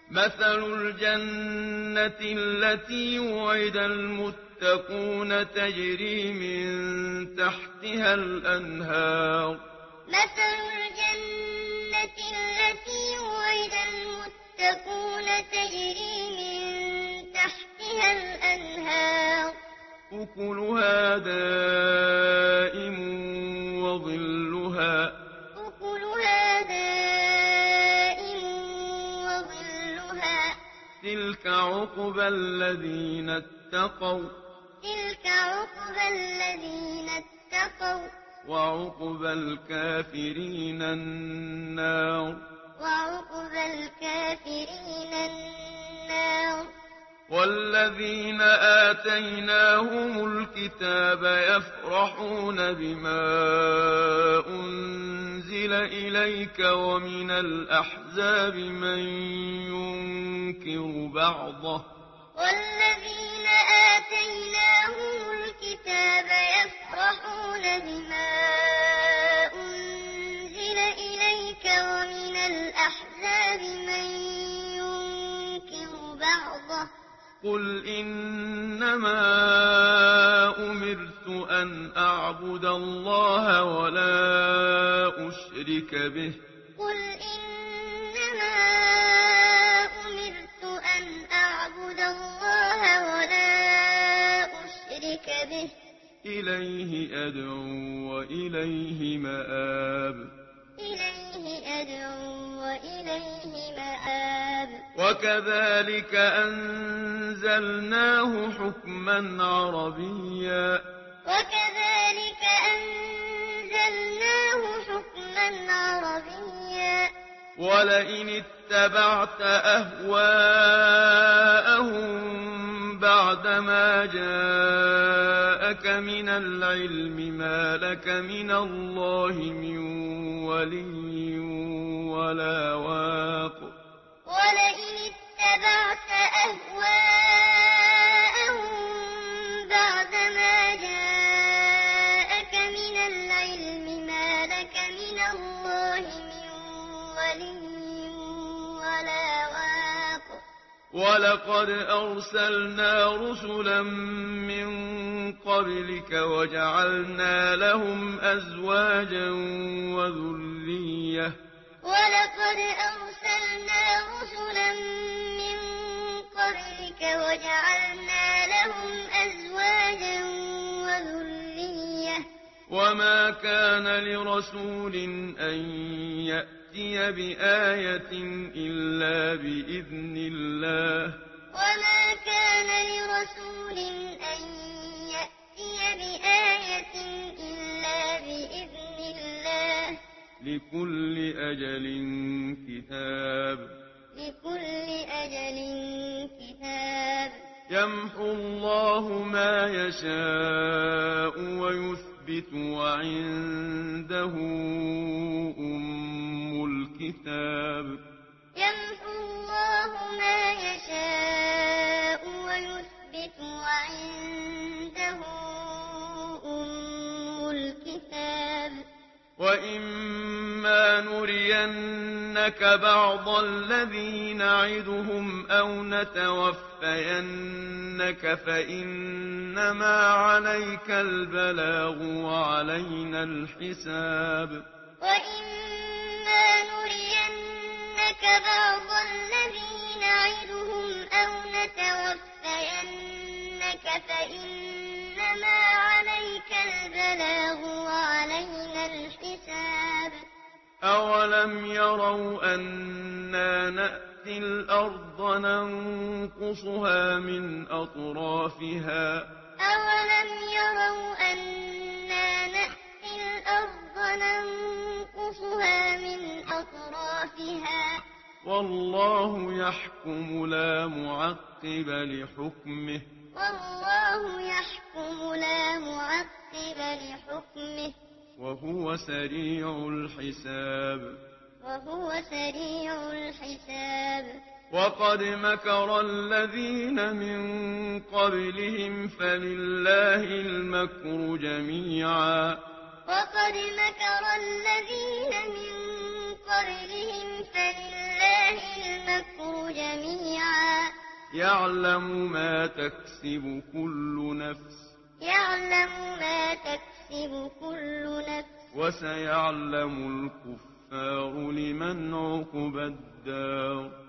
مثل الجنة التي وعد المتقون تجري من تحتها الأنهار مثل الجنة التي وعد المتقون تجري من تحتها الأنهار أكلها دائم وظلها أكلها دائم وظلها تلك عقبى الذين اتقوا تلك عقبى الذين اتقوا وعقبى الكافرين النار وعقبى الكافرين النار والذين آتيناهم الكتاب يفرحون بما أنزل إليك ومن الأحزاب من ينكر بعضه والذين آتيناهم الكتاب يفرحون بما أنزل إليك ومن الأحزاب من ينكر بعضه قل إنما أمرت أن أعبد الله ولا أشرك به قل إنما أمرت أن أعبد الله ولا أشرك به إليه أدعو وإليه مآب إليه أدعو وإليه مآب وكذلك أنزلناه حكما عربيا وكذلك أنزلناه حكما عربيا ولئن اتبعت أهواءهم بعدما جاءك من العلم ما لك من الله من ولي ولا واق ولئن اتبعت أهواءهم بعدما جاءك من العلم ما لك من الله من ولي ولا واق ولقد أرسلنا رسلا من قبلك وجعلنا لهم أزواجا وذرية ولقد أرسلنا رسلا من قبلك وجعلنا لهم أزواجا وذرية وما كان لرسول أن يأتي بآية إلا بإذن الله وما كان لرسول أن يأتي بآية إلا بإذن الله لكل أجل كتاب لكل أجل كتاب يمحو الله ما يشاء ويثبت وعنده أم الكتاب يمحو الله ما يشاء ويثبت وعنده أم الكتاب وإما نرينك بعض الذي نعدهم أو نتوفينك فإنما عليك البلاغ وعلينا الحساب وإما نرينك بعض الذي نعدهم أو نتوفينك فإنما عليك البلاغ وعلينا الحساب أولم يروا أنا نأتي الأرض ننقصها من أطرافها أولم يروا أنا نأتي الأرض ننقصها من أطرافها والله يحكم لا معقب لحكمه والله يحكم لا معقب لحكمه وهو سريع الحساب وهو سريع الحساب وقد مكر الذين من قبلهم فلله المكر جميعا وقد مكر الذين من قبلهم فلله المكر جميعا يعلم ما تكسب كل نفس يعلم ما تكسب كل نفس وسيعلم الكفار لمن عقبى الدار